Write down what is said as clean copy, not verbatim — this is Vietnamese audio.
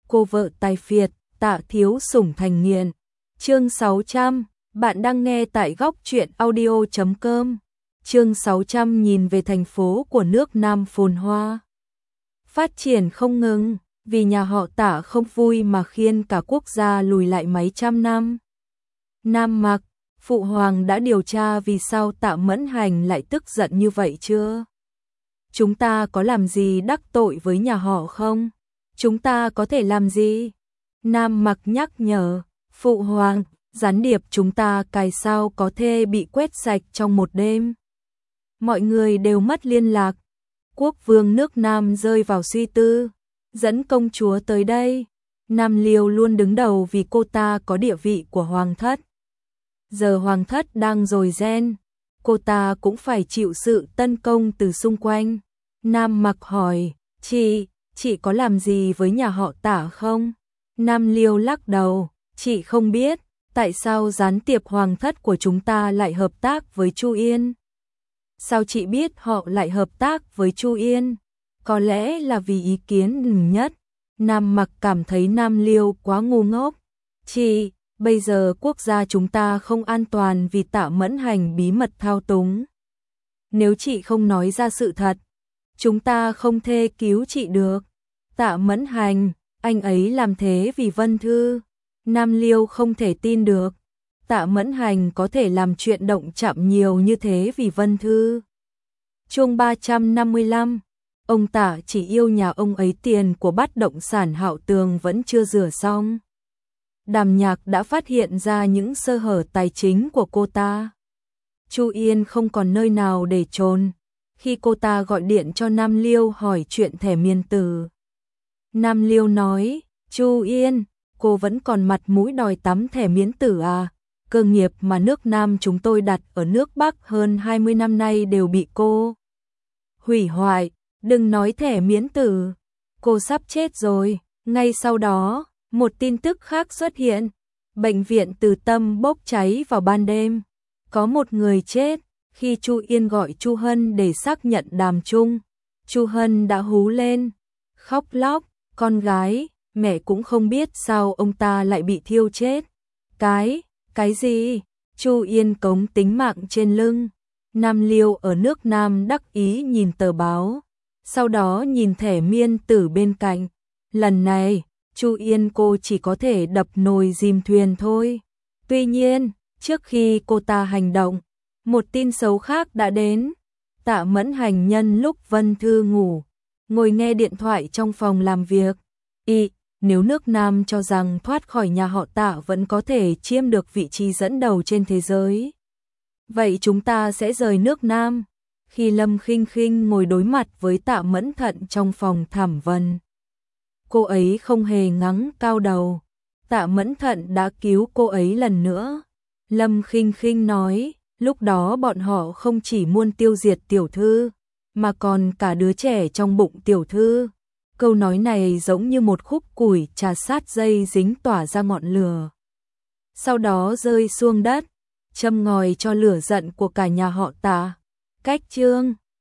cô vợ tài phiệt, Tạ thiếu sủng thành nghiện. Chương 600, bạn đang nghe tại góc truyện audio.com. Chương 600 nhìn về thành phố của nước Nam phồn hoa. Phát triển không ngừng, vì nhà họ Tạ không vui mà khiến cả quốc gia lùi lại mấy trăm năm. Nam Mặc, Phụ Hoàng đã điều tra vì sao Tạ Mẫn Hành lại tức giận như vậy chưa? Chúng ta có làm gì đắc tội với nhà họ không? Chúng ta có thể làm gì? Nam Mặc nhắc nhở, Phụ Hoàng, gián điệp chúng ta cài sao có thể bị quét sạch trong một đêm. Mọi người đều mất liên lạc. Quốc vương nước Nam rơi vào suy tư, dẫn công chúa tới đây. Nam Liêu luôn đứng đầu vì cô ta có địa vị của hoàng thất. Giờ hoàng thất đang dồi ren, cô ta cũng phải chịu sự tấn công từ xung quanh. Nam Mặc hỏi, chị có làm gì với nhà họ Tạ không? Nam Liêu lắc đầu, chị không biết, tại sao gián tiếp hoàng thất của chúng ta lại hợp tác với Chu Yên? Sao chị biết họ lại hợp tác với Chu Yên? Có lẽ là vì ý kiến nhất. Nam Mặc cảm thấy Nam Liêu quá ngu ngốc. Chị, bây giờ quốc gia chúng ta không an toàn vì Tạ Mẫn Hành bí mật thao túng. Nếu chị không nói ra sự thật, chúng ta không thể cứu chị được. Tạ Mẫn Hành, anh ấy làm thế vì Vân Thư. Nam Liêu không thể tin được. Tạ Mẫn Hành có thể làm chuyện động chạm nhiều như thế vì Vân Thư. Chương 355, ông Tạ chỉ yêu nhà ông ấy, tiền của bất động sản Hạo Tường vẫn chưa rửa xong. Đàm Nhạc đã phát hiện ra những sơ hở tài chính của cô ta. Chu Yên không còn nơi nào để trốn. Khi cô ta gọi điện cho Nam Liêu hỏi chuyện thẻ miên tử, Nam Liêu nói, Chu Yên, cô vẫn còn mặt mũi đòi tắm thẻ miễn tử à? Cơ nghiệp mà nước Nam chúng tôi đặt ở nước Bắc hơn 20 năm nay đều bị cô hủy hoại, đừng nói thẻ miễn tử, cô sắp chết rồi. Ngay sau đó, một tin tức khác xuất hiện, bệnh viện Từ Tâm bốc cháy vào ban đêm, có một người chết. Khi Chu Yên gọi Chu Hân để xác nhận đàm chung, Chu Hân đã hú lên, khóc lóc, con gái, mẹ cũng không biết sao ông ta lại bị thiêu chết. Cái gì? Chu Yên cống tính mạng trên lưng. Nam Liêu ở nước Nam đắc ý nhìn tờ báo, sau đó nhìn thẻ miên tử bên cạnh. Lần này, Chu Yên cô chỉ có thể đập nồi dìm thuyền thôi. Tuy nhiên, trước khi cô ta hành động, một tin xấu khác đã đến. Tạ Mẫn Hành nhân lúc Vân Thư ngủ, ngồi nghe điện thoại trong phòng làm việc. Nếu nước Nam cho rằng thoát khỏi nhà họ Tạ vẫn có thể chiếm được vị trí dẫn đầu trên thế giới, vậy chúng ta sẽ rời nước Nam. Khi Lâm Khinh Khinh ngồi đối mặt với Tạ Mẫn Thận trong phòng thẩm vấn, cô ấy không hề ngẩng cao đầu. Tạ Mẫn Thận đã cứu cô ấy lần nữa. Lâm Khinh Khinh nói, lúc đó bọn họ không chỉ muốn tiêu diệt tiểu thư, mà còn cả đứa trẻ trong bụng tiểu thư. Câu nói này giống như một khúc củi chà sát dây dính tỏa ra ngọn lửa, sau đó rơi xuống đất, châm ngòi cho lửa giận của cả nhà họ Tạ. Cách chương